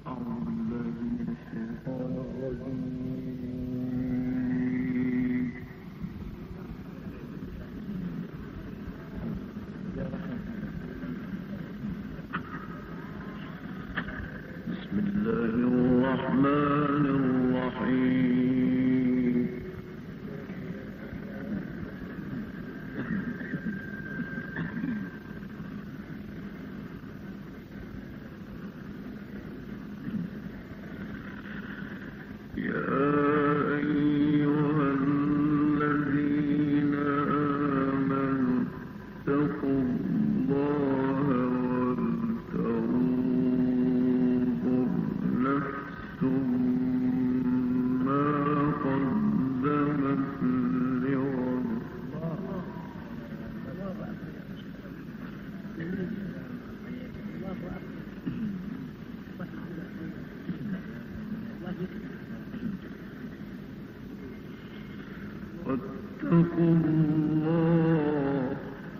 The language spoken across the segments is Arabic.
واتقوا الله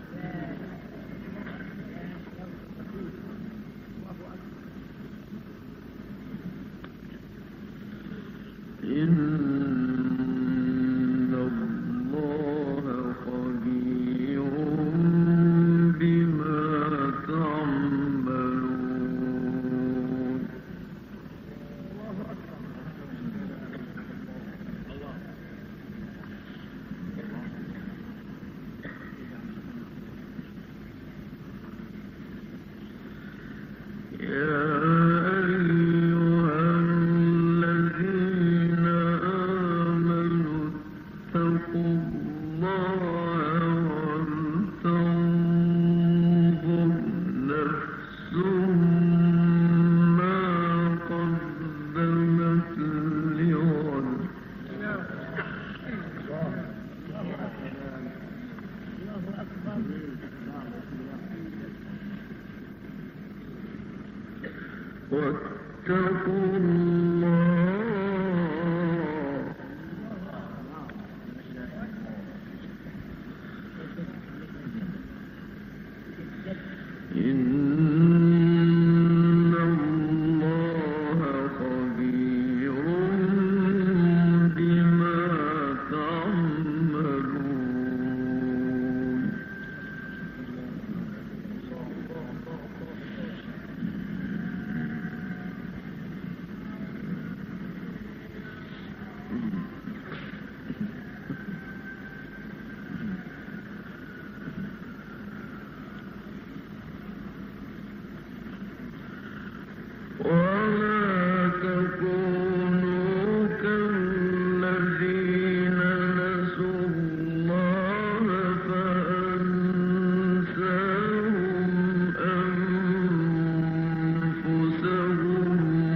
إن الله خبير بما تعملون واتقوا الله إن الله خبير بما تعملون ولا تكونوا كالذين نسوا الله فأنساهم أنفسهم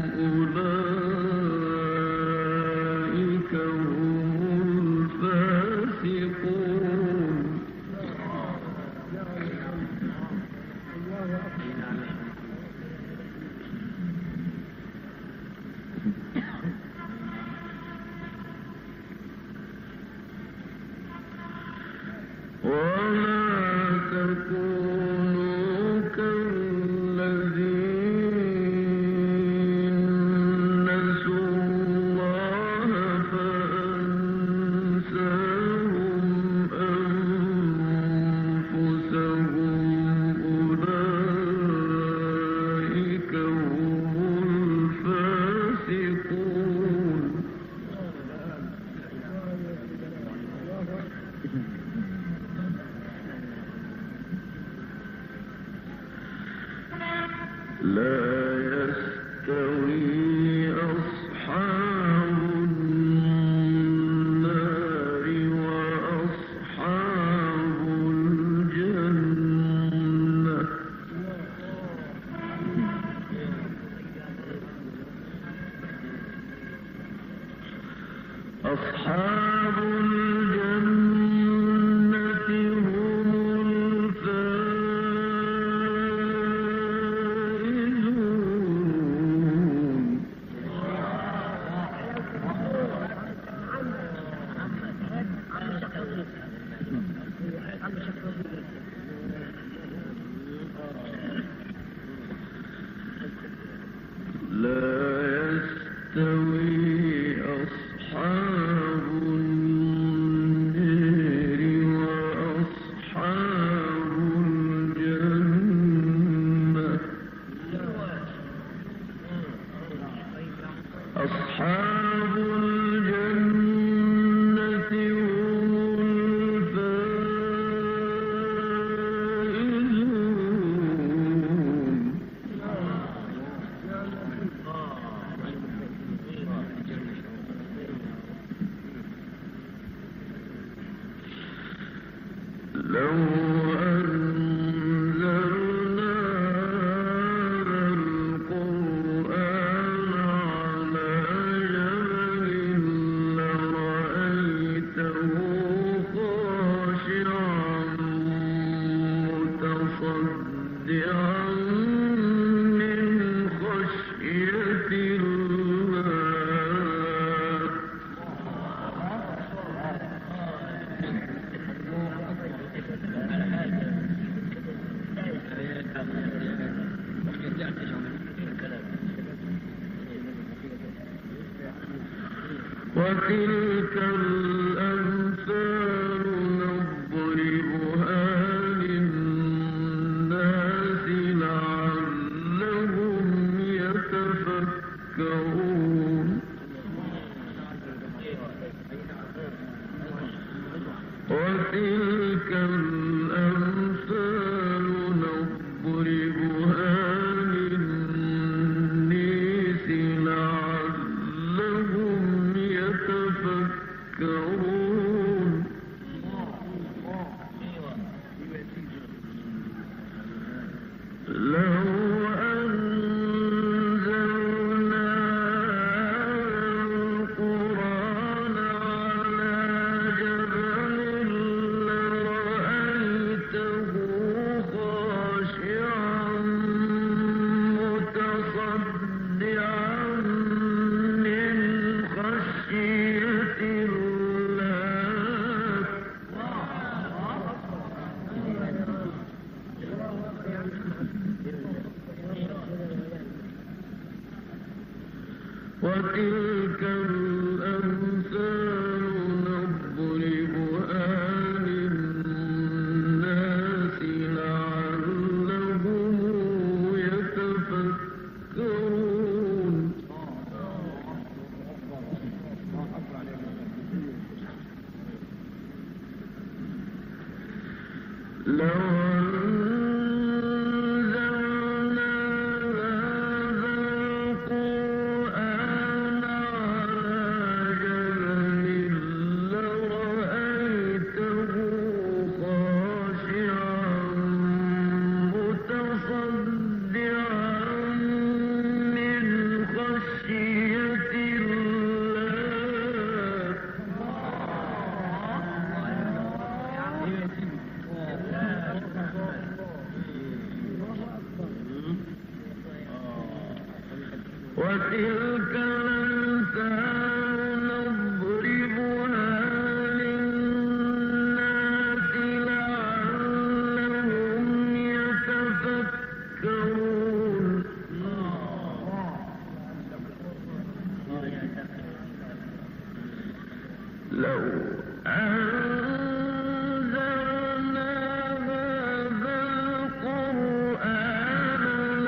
أولئك هم الفاسقون ولا تكونوا كالذين نسوا الله فأنساهم أنفسهم أولئك هم الفاسقون لا يستوي أصحاب النار وأصحاب الجنة أصحاب الجنة هم الفائزون لا يستوي أصحاب النار وأصحاب الجنة. أصحاب الجنة هم الفائزون. لو أنزلنا هذا القرآن على جبل لرأيته خاشعا متصدعا من خشية الله. وتلك الأمثال نضربها للناس لعلهم يتفكرون. وتلك الأمثال نضربها للناس لعلهم يتفكرون. لو أنزلنا القرآن على جبل لرأيته خاشعا متصدعا من خشية الله. وتلك الأمثال نضربها للناس لعلهم يتفكرون. لو أنزلنا هذا القرآن على جبل لرأيته خاشعا متصدعا من خشية الله. وتلك الأمثال نضربها للناس لعلهم يتفكرون. لو أنزلنا هذا القرآن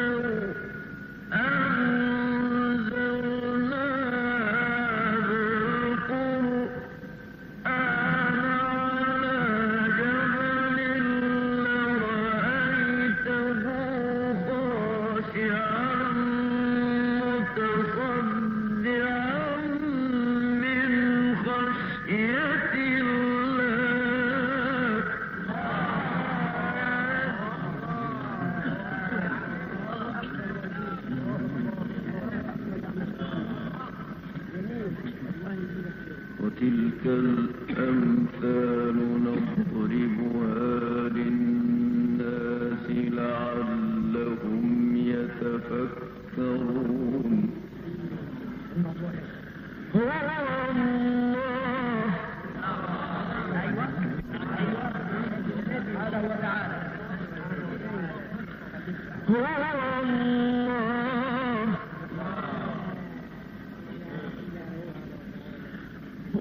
وتلك الأمثال نضربها للناس لعلهم يتفكرون. هو الله هو الله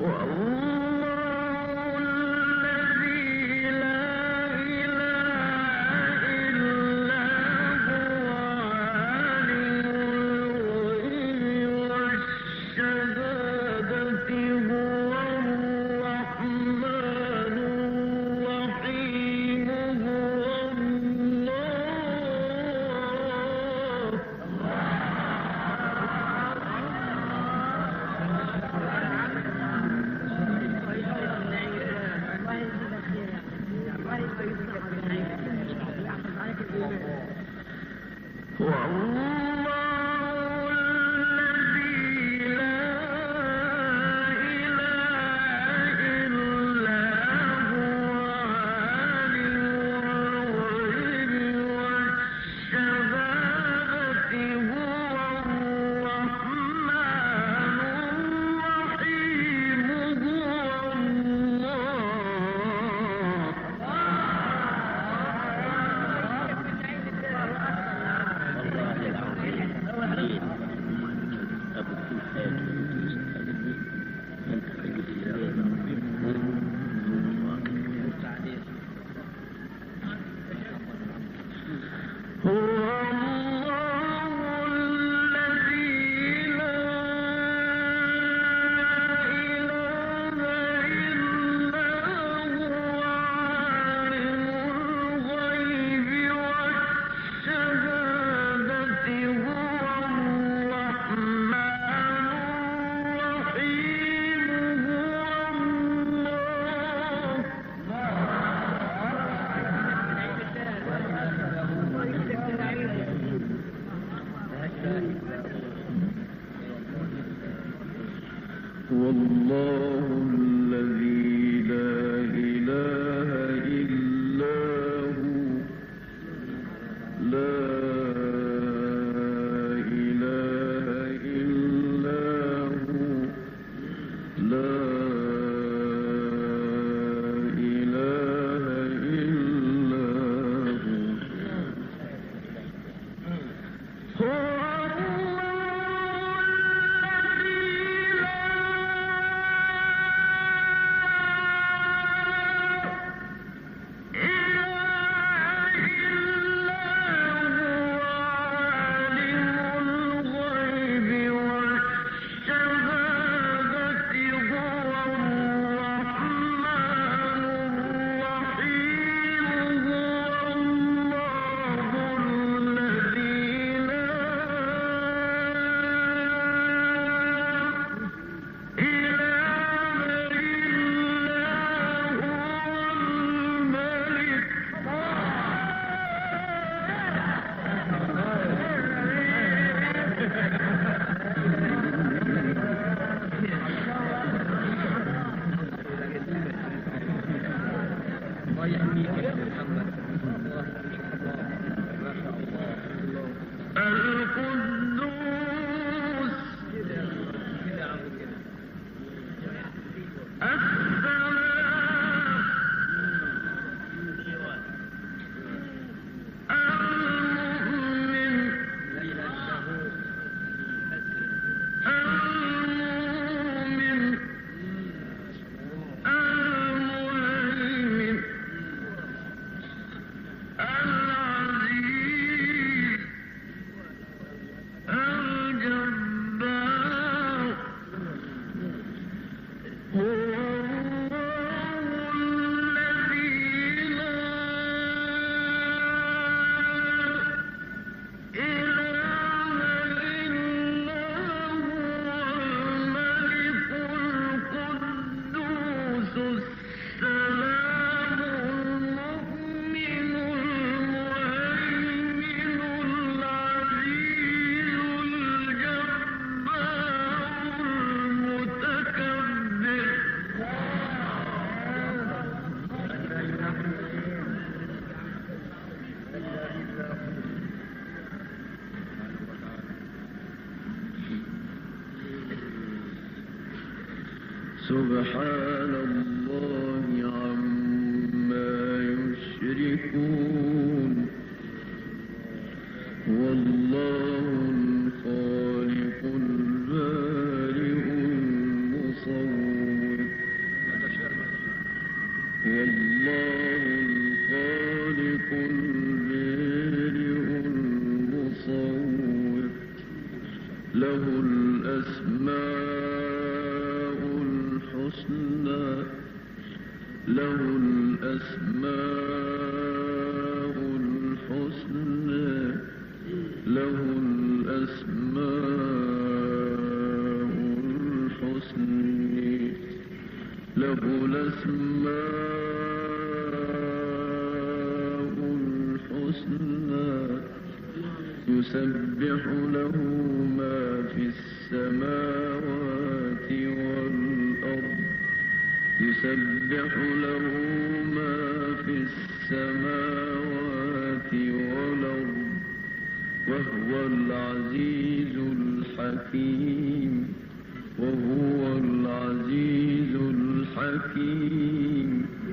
والله الذي لا إله إلا هو لا إله إلا هو لا إله إلا هو سبحان الله عما يشركون والله الخالق البارئ المصور له الأسماء الحسنى له الأسماء الحسنى له الأسماء الحسنى له الأسماء الحسنى يسبح له ما في السماوات والأرض يسبح له ما في السماوات والأرض وهو العزيز الحكيم وهو العزيز الحكيم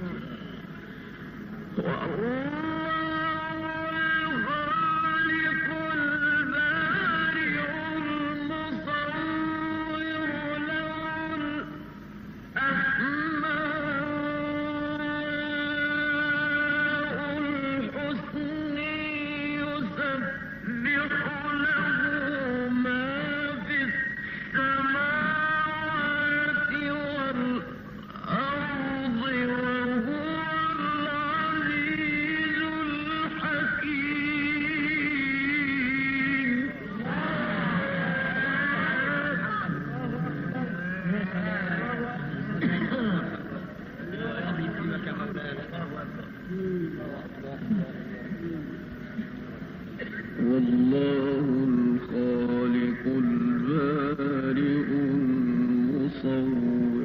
والله الخالق البارئ المصور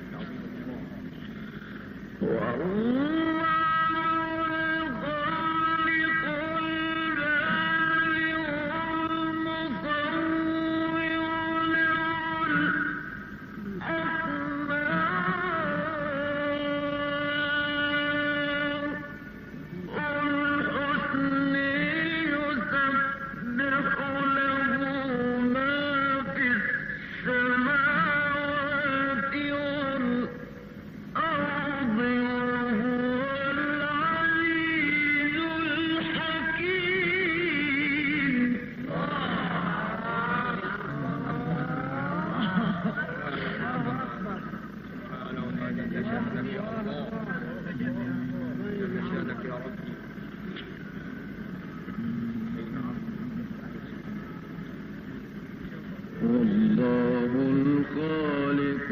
والله الخالق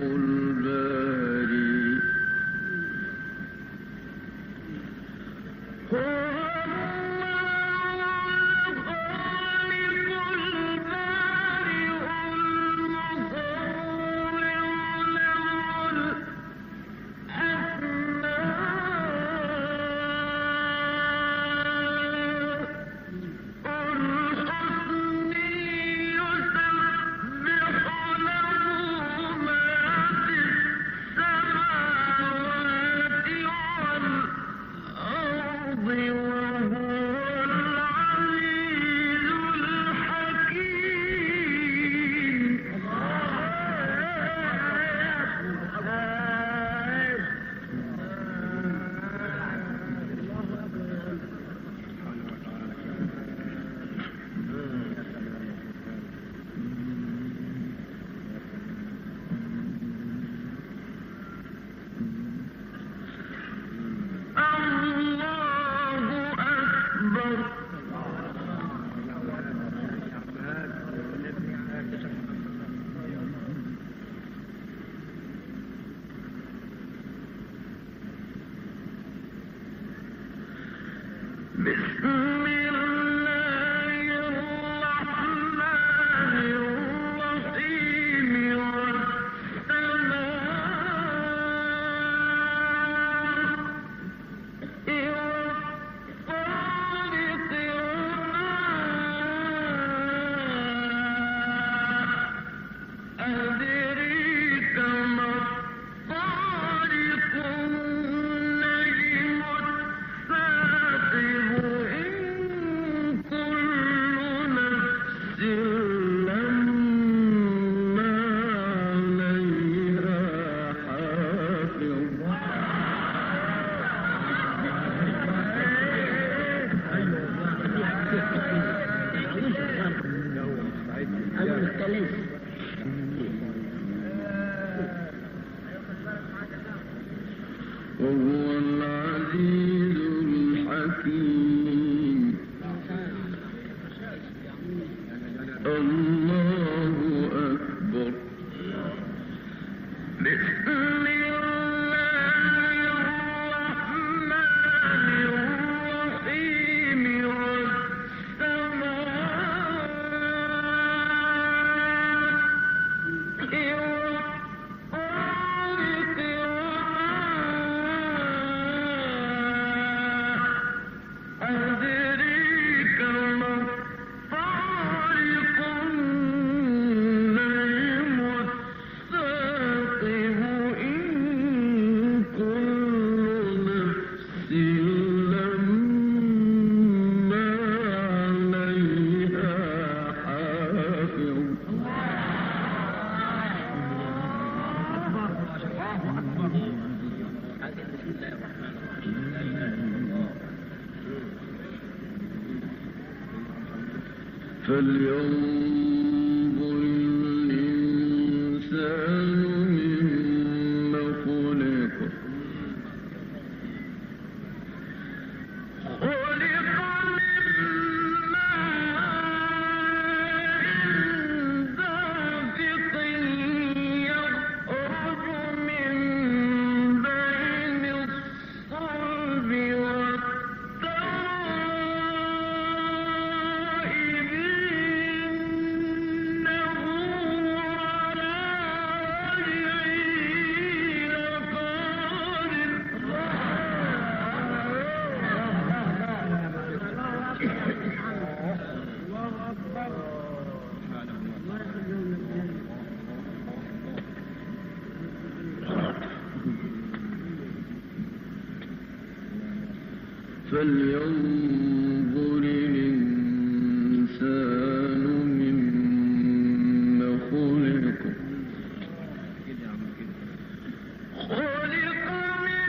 البارئ إن الكنيس. وهو العزيز الحكيم. الله أكبر. بسم الله الرحمن الرحيم. فلينظر الإنسان مما خلق. خلق من ماء دافق يخرج من بين الصلب فلينظر الإنسان مما خلق. خلق من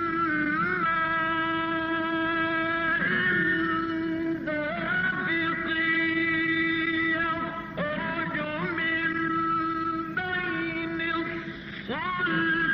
ماء دافق يخرج من بين الصلب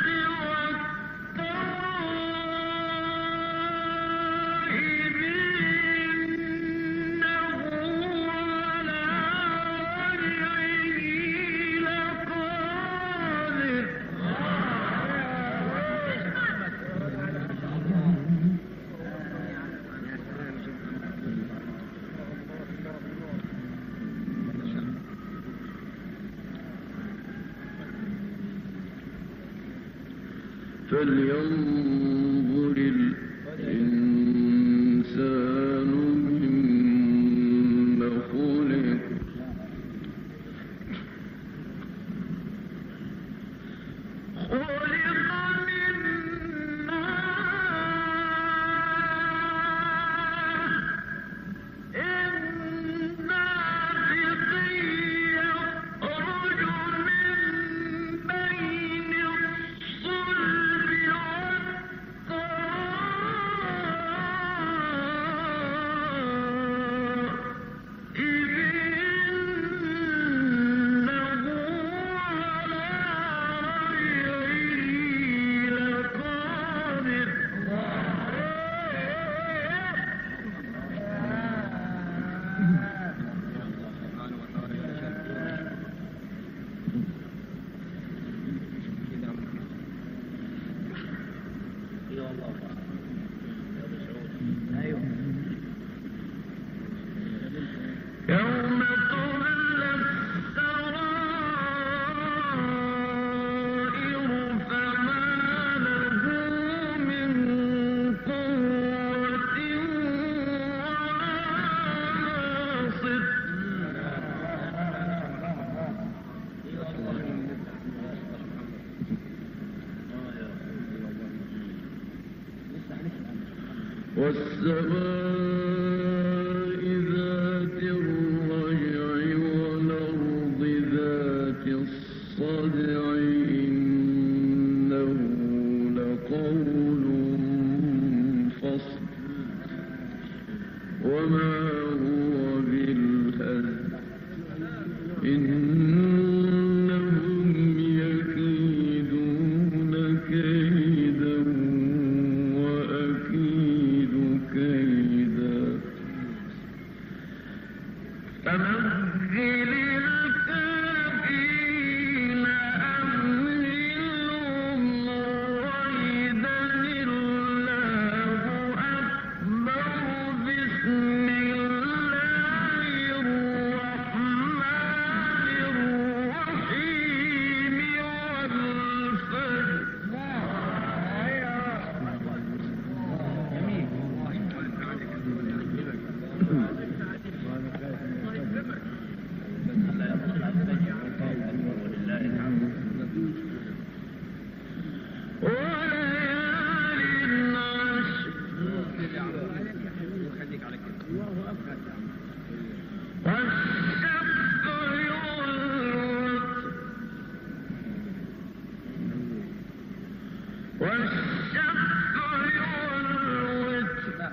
فلينظر الإنسان مما خلق. خلق من ماء دافق يخرج من بين الصلب يوم تبلى السرائر فما له من قوة ولا ناصر. والسماء ذات الرجع والأرض ذات الصدع إنه لقول فصل وما هو بالهزل إنهم يكيدون كيدا وأكيد كيدا فمهل الكافرين أمهلهم رويدا الله أكبر بسم الله الرحمن الرحيم والفجر وليال عشر والشفع والوتر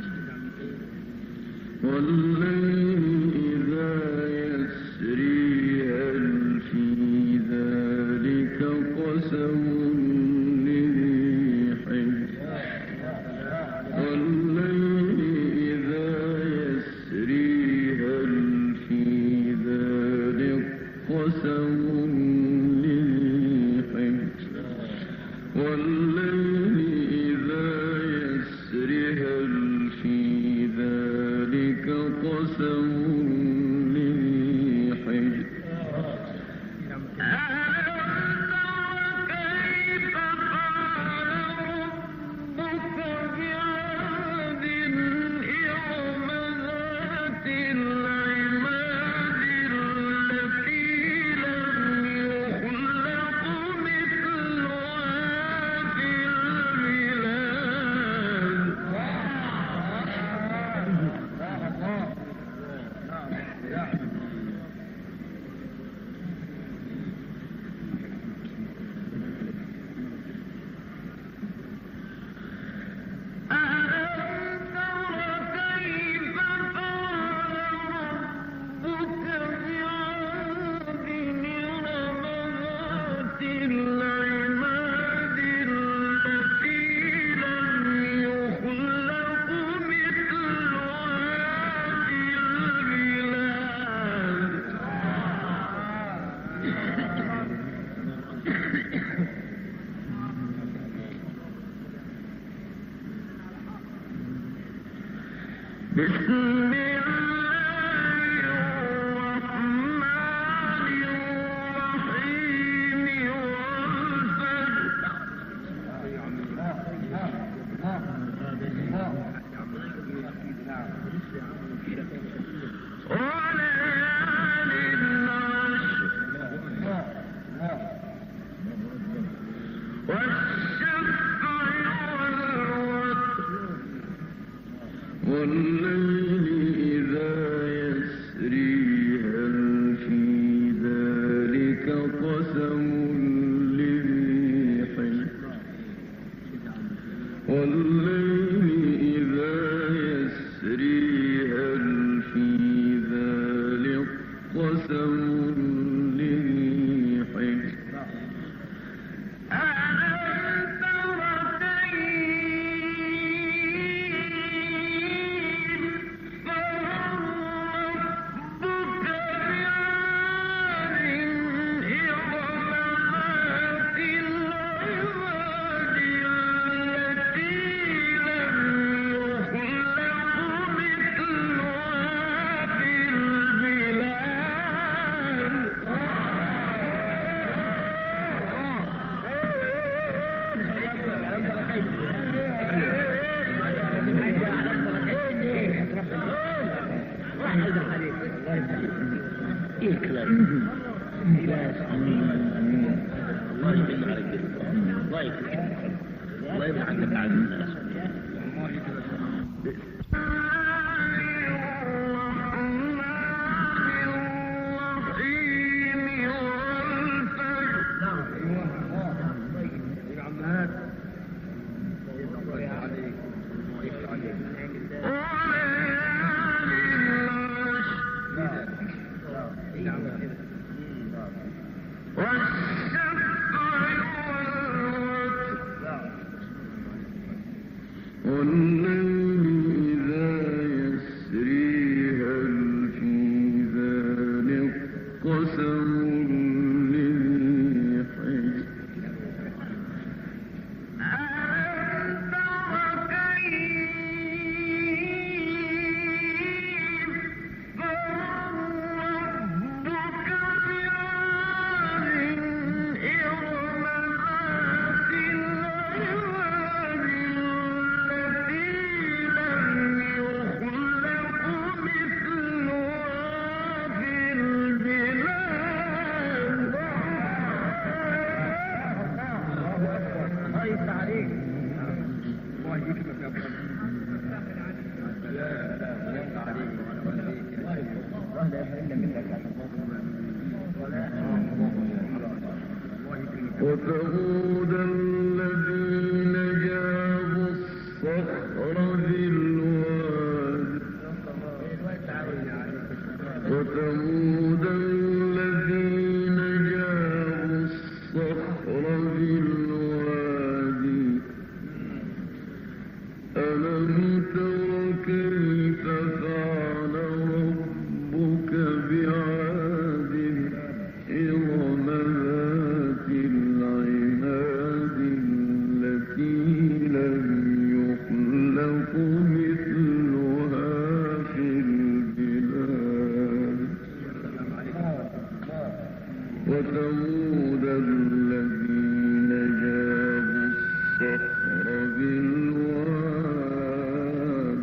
والليل إذا يسري هل في ذلك قسم لذي حجر والليل إذا يسري هل في ذلك قسم لذي حجر والليل إذا يسري هل في ذلك قسم لذي حجر كيف فعل ربك بعاد إرم ذات العماد التي لم يخلق مثلها في بسم الله الرحمن الرحيم والفجر وليال عشر والشفع والوتر والليل إذا يسري هل في ذلك قسم لذي حجر والليل إذا يسري هل في ذلك قسم لذي حجر الله يبعدك عن الناس. نعم. وثمود الذين جابوا الصخر بالواد وثمود الذين جابوا الصخر بالواد ألم تر كيف فعل ربك بعاد إرم ذات العماد التي لم يخلق مثلها في البلاد وثمود الذين جابوا الصخر بالواد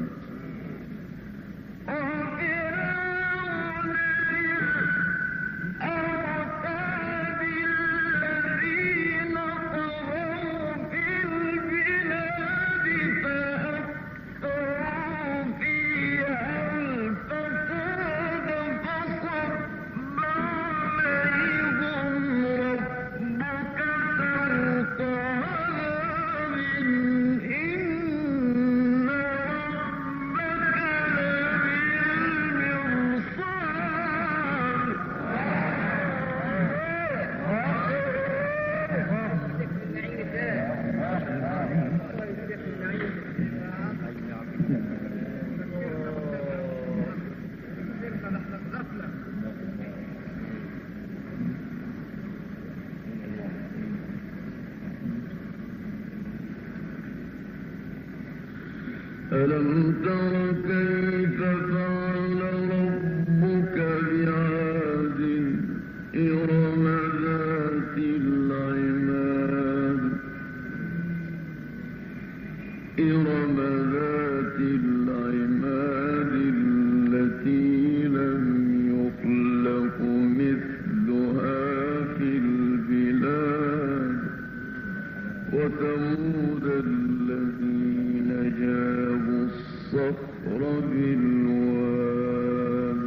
ألم تر كيف فعل ربك بعاد إرم ذات العماد إرم ذات العماد التي لم يخلق مثلها في البلاد وثمود الذين جابوا الصخر بالواد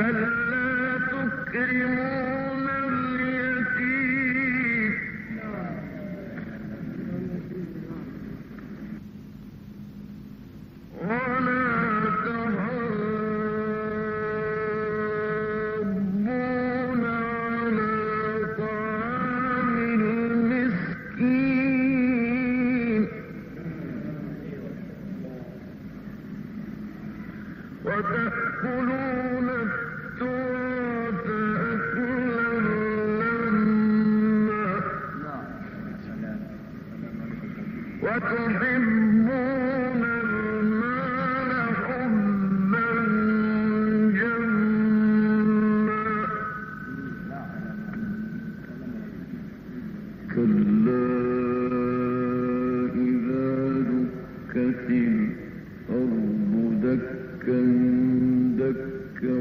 بل لا تكرمون اليتيم ولا تحاضون على طعام المسكين وتأكلون التراث أكلا لما وتحبون المال حبا جما كلا إذا دكت الأرض دكا دكا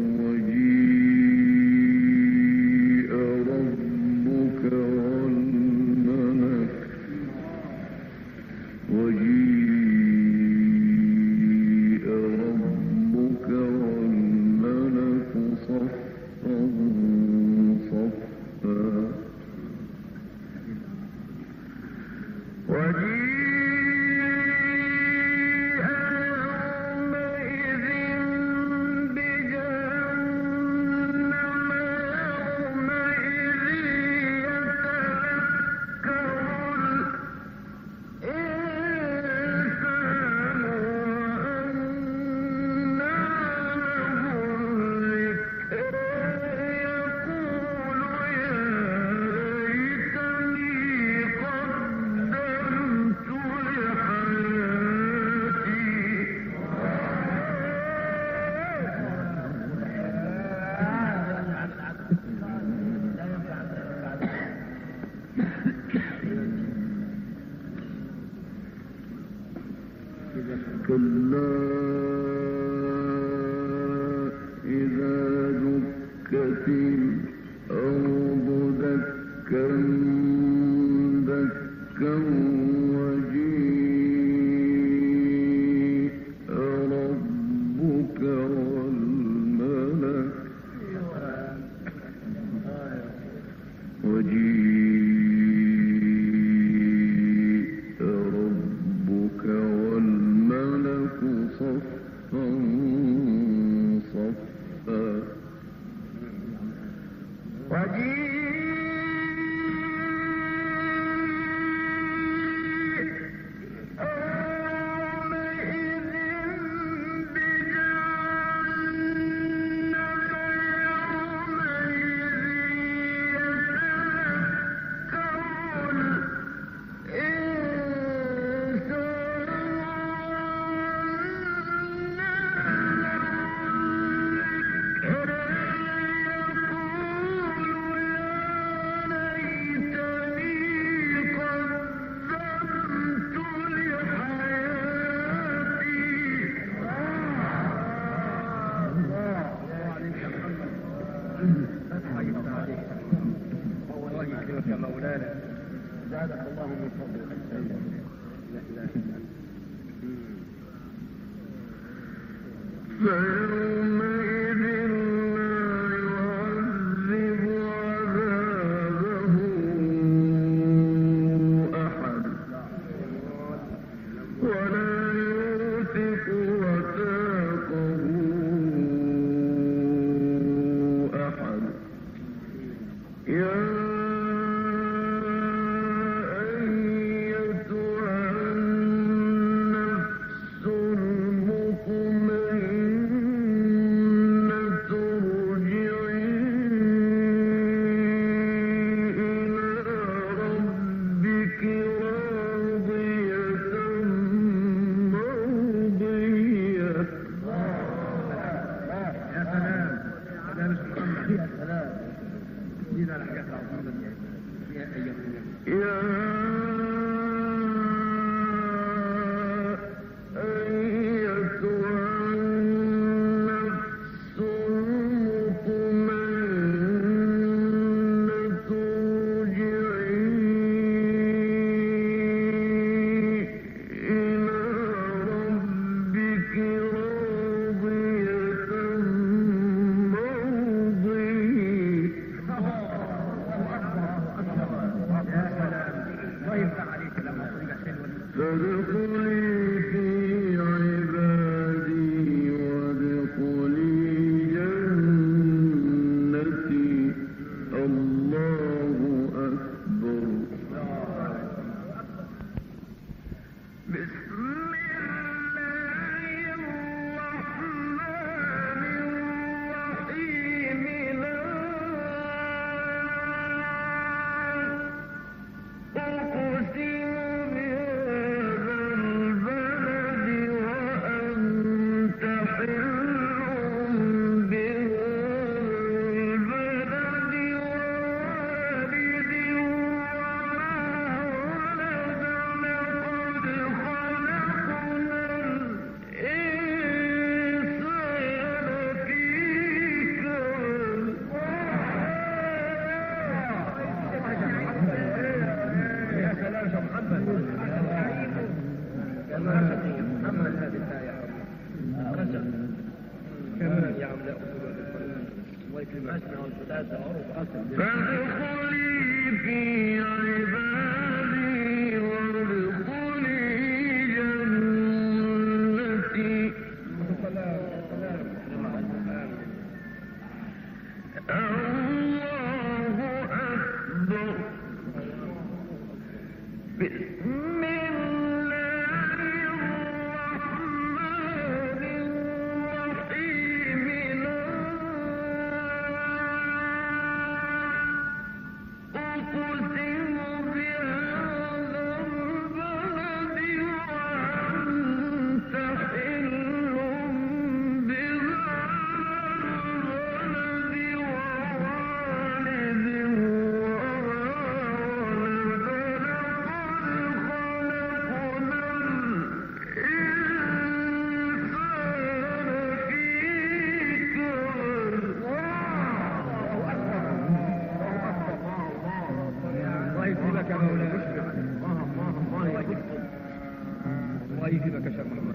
وجيء ربك والملك صفا صفا وجيء يومئذ بجهنم يومئذ يتذكر الإنسان وأنى له الذكر يقول يا ليتني قدمت لحياتي كلا إذا دكت الأرض دكا دكا وجيء ربك والملك صفا صفا يا مولانا زادك الله من فضلك. فيومئذ لا يعذب عذابه أحد ولا يوثق وثاقه أحد. فادخلي في عبادي وادخلي جنتي. الله أكبر. بسم الله الرحمن الرحيم. لا أقسم بهذا البلد وأنت حل بهذا البلد ووالد فادخلي في عبادي وادخلي جنتي. الله أكبر. بسم الله الرحمن الرحيم. لا أقسم بهذا البلد وأنت حل بهذا البلد ووالد الله يجزيك يا شيخ محمد.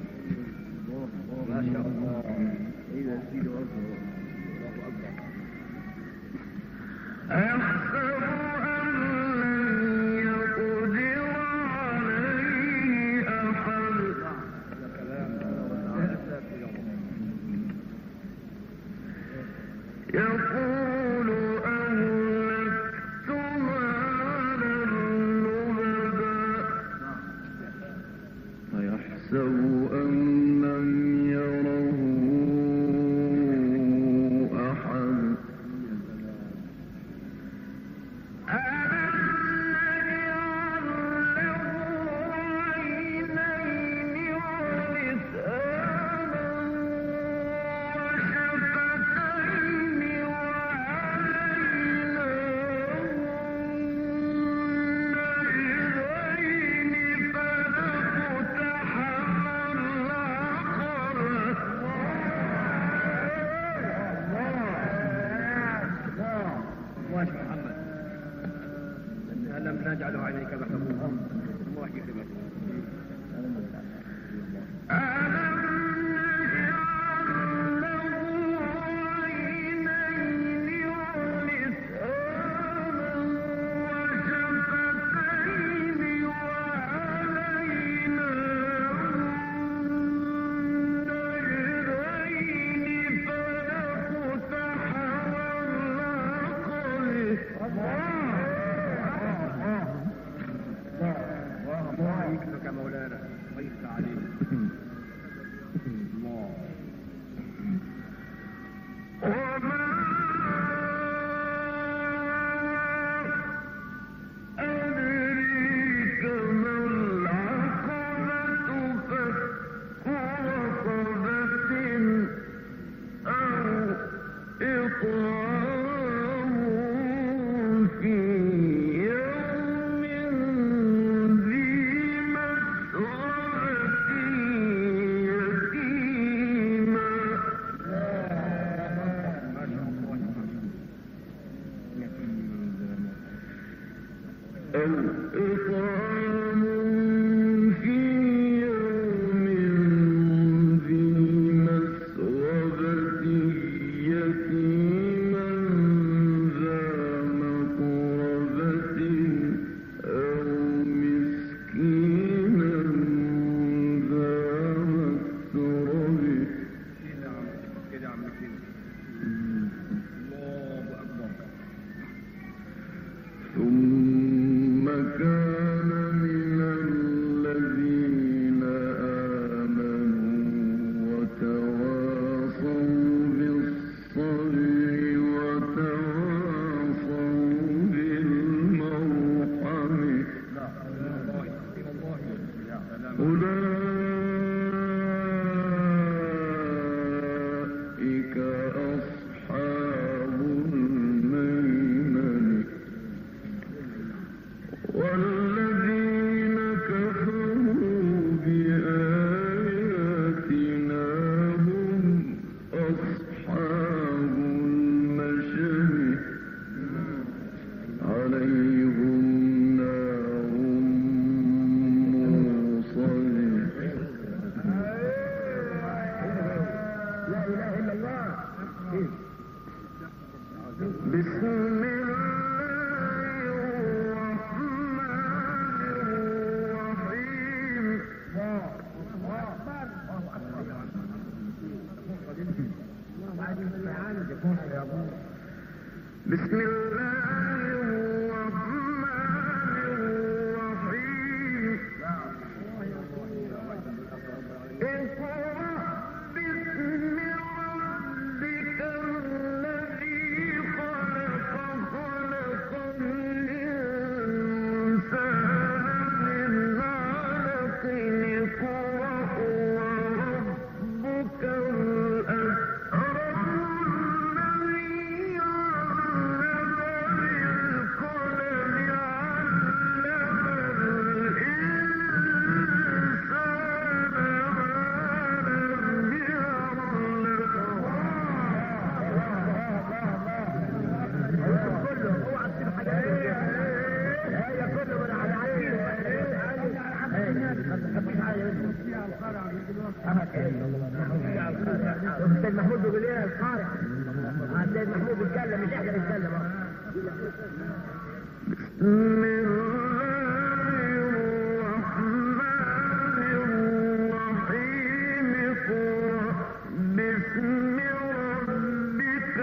ما شاء الله. إذا سيدي الله أكبر. أيحسب أن لن يقدر عليه أحد. يقول أهلكت مالا لبدا. أيحسب أن لم يره أحد. ألم نجعل له عينين ولسانا وشفتين وهديناه النجدين فلاقتحم العقبة. الله يا محمد. ألم نجعل عينيك محفوظا. الله يكرمك. ألم نجعل له عينين ولسانا وشفتين وهديناه النجدين فلاقتحم العقبة. الله يكرمك يا مولانا. الله يفتح عليك. الله. وما أدريك ما العقبة. فك رقبة أو إطعام في يوم ذي مسغبة يتيما أولئك أصحاب الميمنة والذين كفروا بآياتنا هم أصحاب المشأمة عليهم نار موصدة لا اله الا الله. بسم الله الرحمن الرحيم بسم الله الرحمن الرحيم اقرأ باسم ربك الذي خلق خلق الإنسان من علق اقرأ وربك الأكرم الذي علم بالقلم علم الإنسان ما لم السيد محمود بيقول لنا القارئ. السيد محمود بيتكلم مش احنا بنتكلم. بسم الله الرحمن الرحيم اقرأ باسم ربك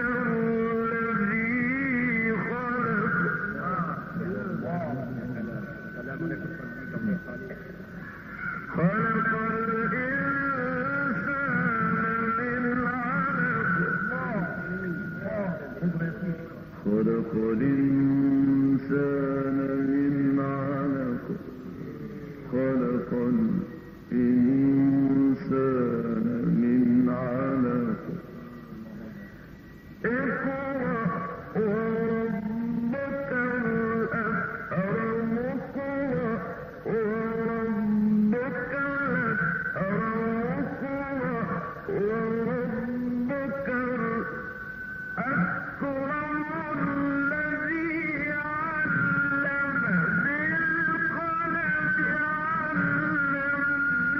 الذي خلق خلق الإنسان من علق خلق الإنسان من علق خلق الإنسان من علق اقرأ وربك الأكرم اقرأ وربك الأكرم اقرأ وربك الأكرم الذي علم بالقلم علم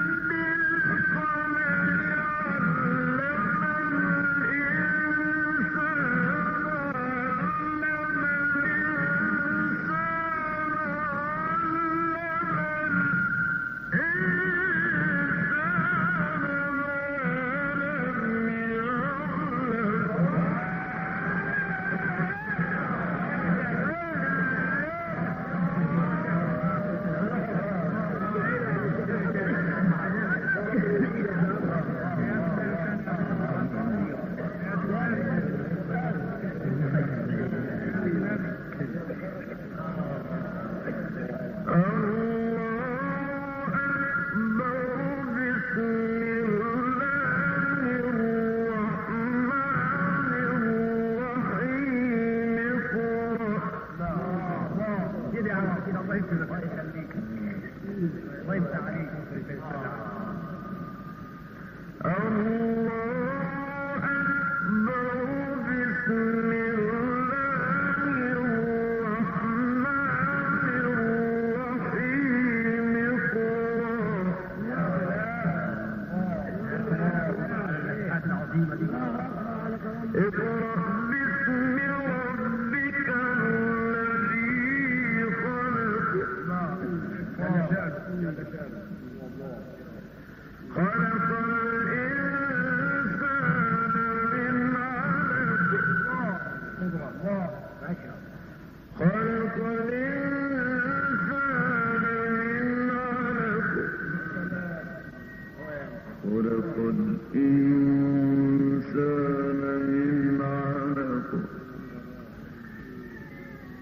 بالقلم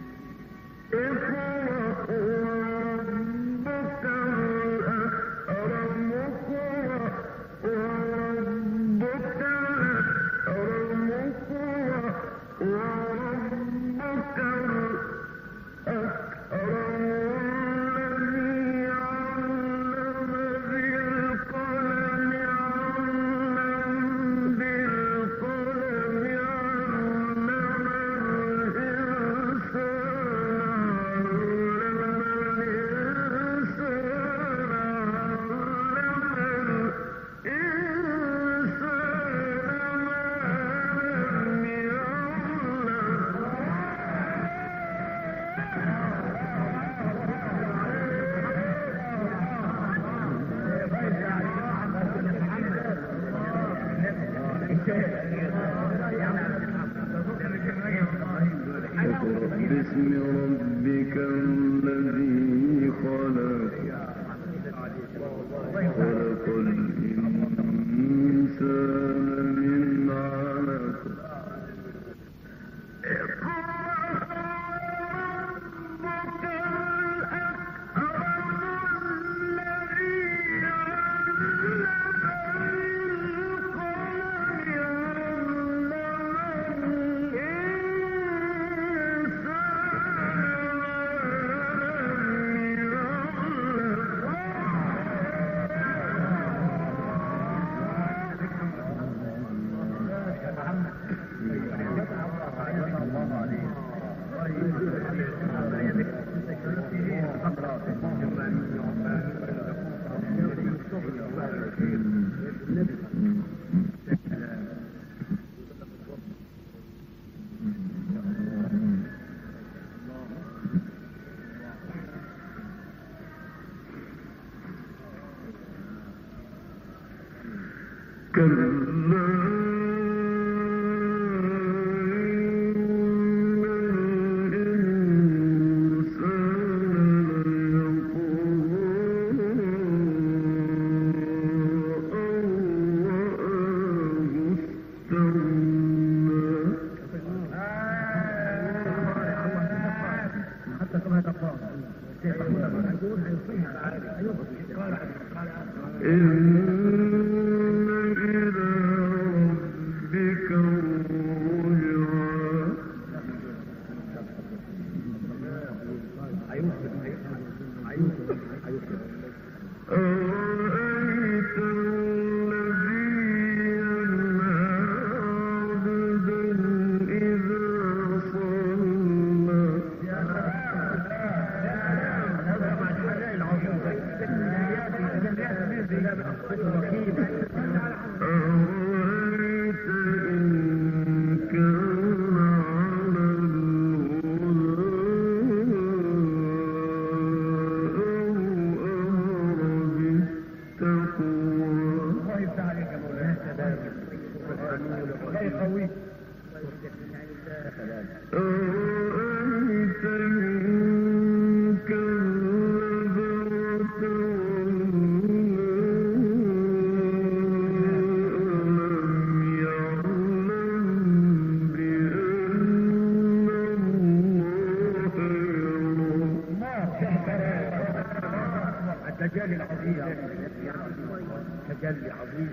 اقرأ وربك الأكرم باسم ربك الذي خلق خلق الإنسان من علق تجلي عظيم تجلي عظيم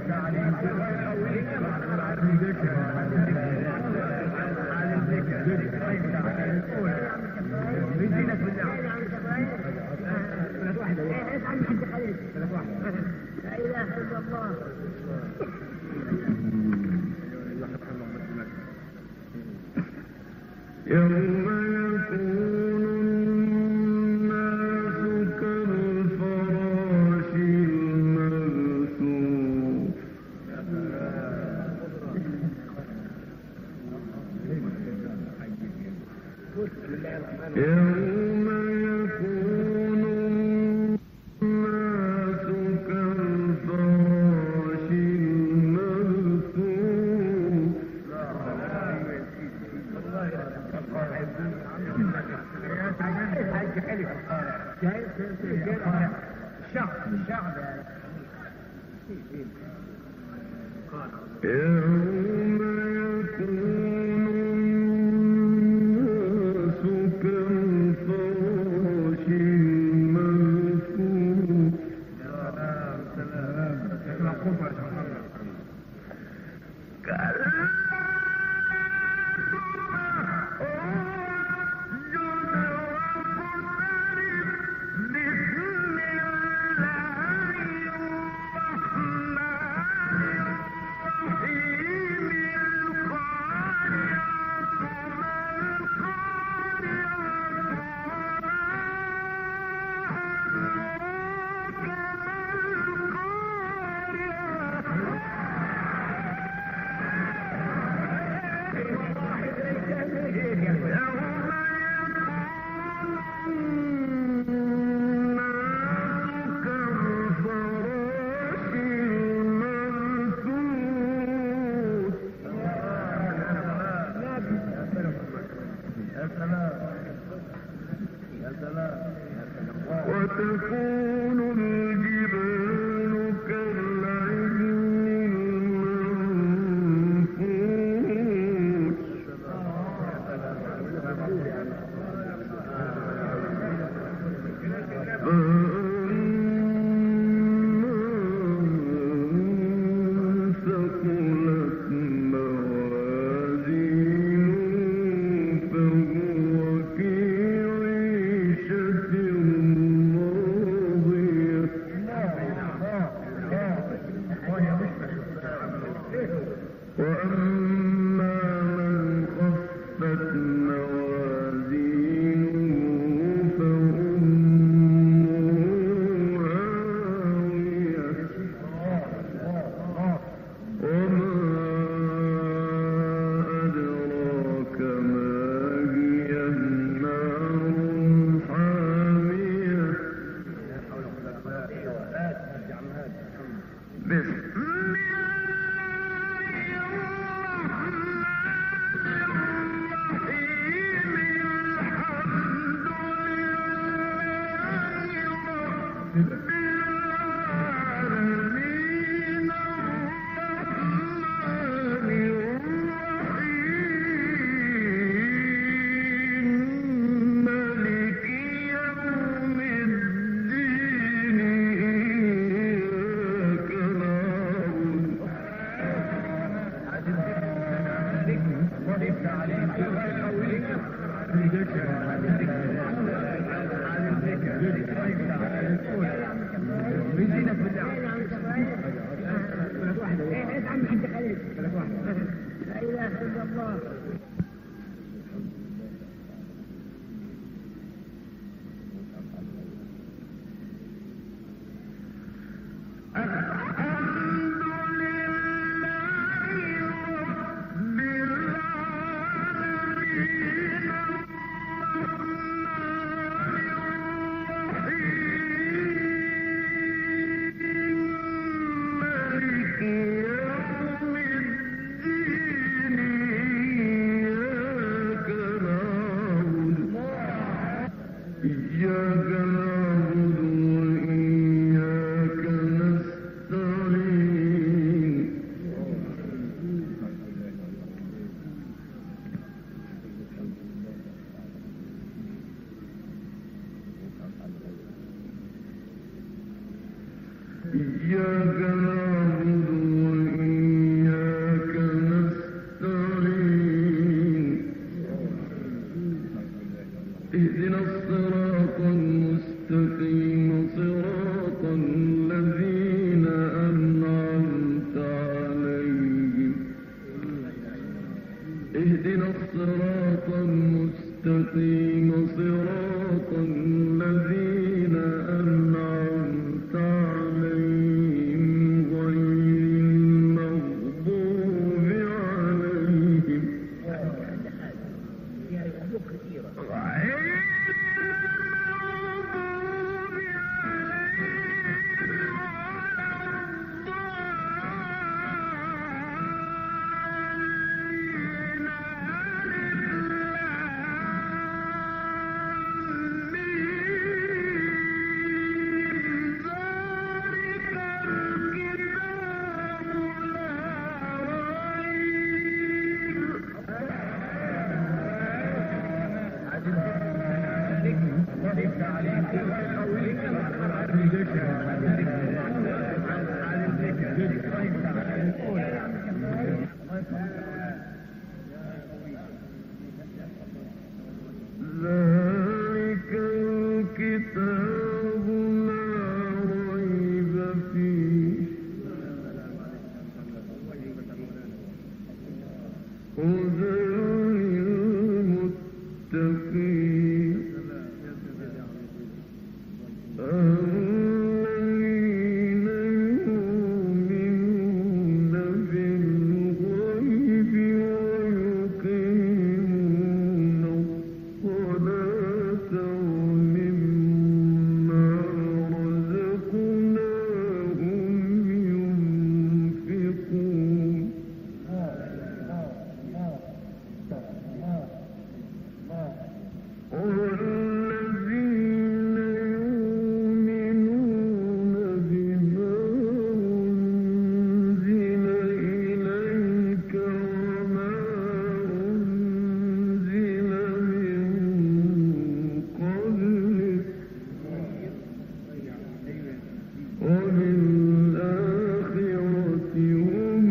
لا إله إلا الله. يوم يكون الناس كالفراش المبثوث يوم يكون الناس كالفراش المبثوث يوم يكون الناس كالفراش المبثوث وتكون الجبال كالعهن المنفوش فمن ثقلت موازينه فهو في عيشة راضية وأما من خفت موازينه فأمه هاوية وما أدراك ما هي النار حامية بسم لا إله إلا الله. إياك نعبد وإياك نستعين إياك نعبد المستقيم صراط الذين أنعمت عليهم اهدنا الصراط المستقيم صراط الذين أنعمت عليهم غير المغضوب عليهم ذلك الكتاب لا ريب فيه هدى للمتقين الذين يؤمنون بالغيب ويقيمون الصلاة ومما رزقناهم ينفقون والذين يؤمنون بما أنزل إليك وما أنزل من قبلك وبالآخرة هم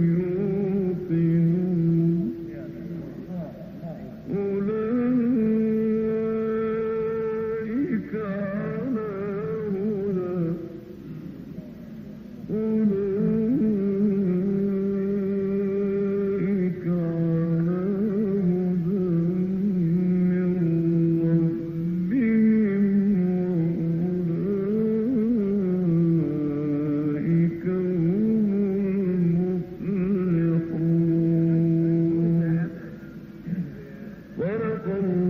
يوقنون أولئك على هدى أولئك على هدى من ربهم وأولئك هم المفلحون. صدق الله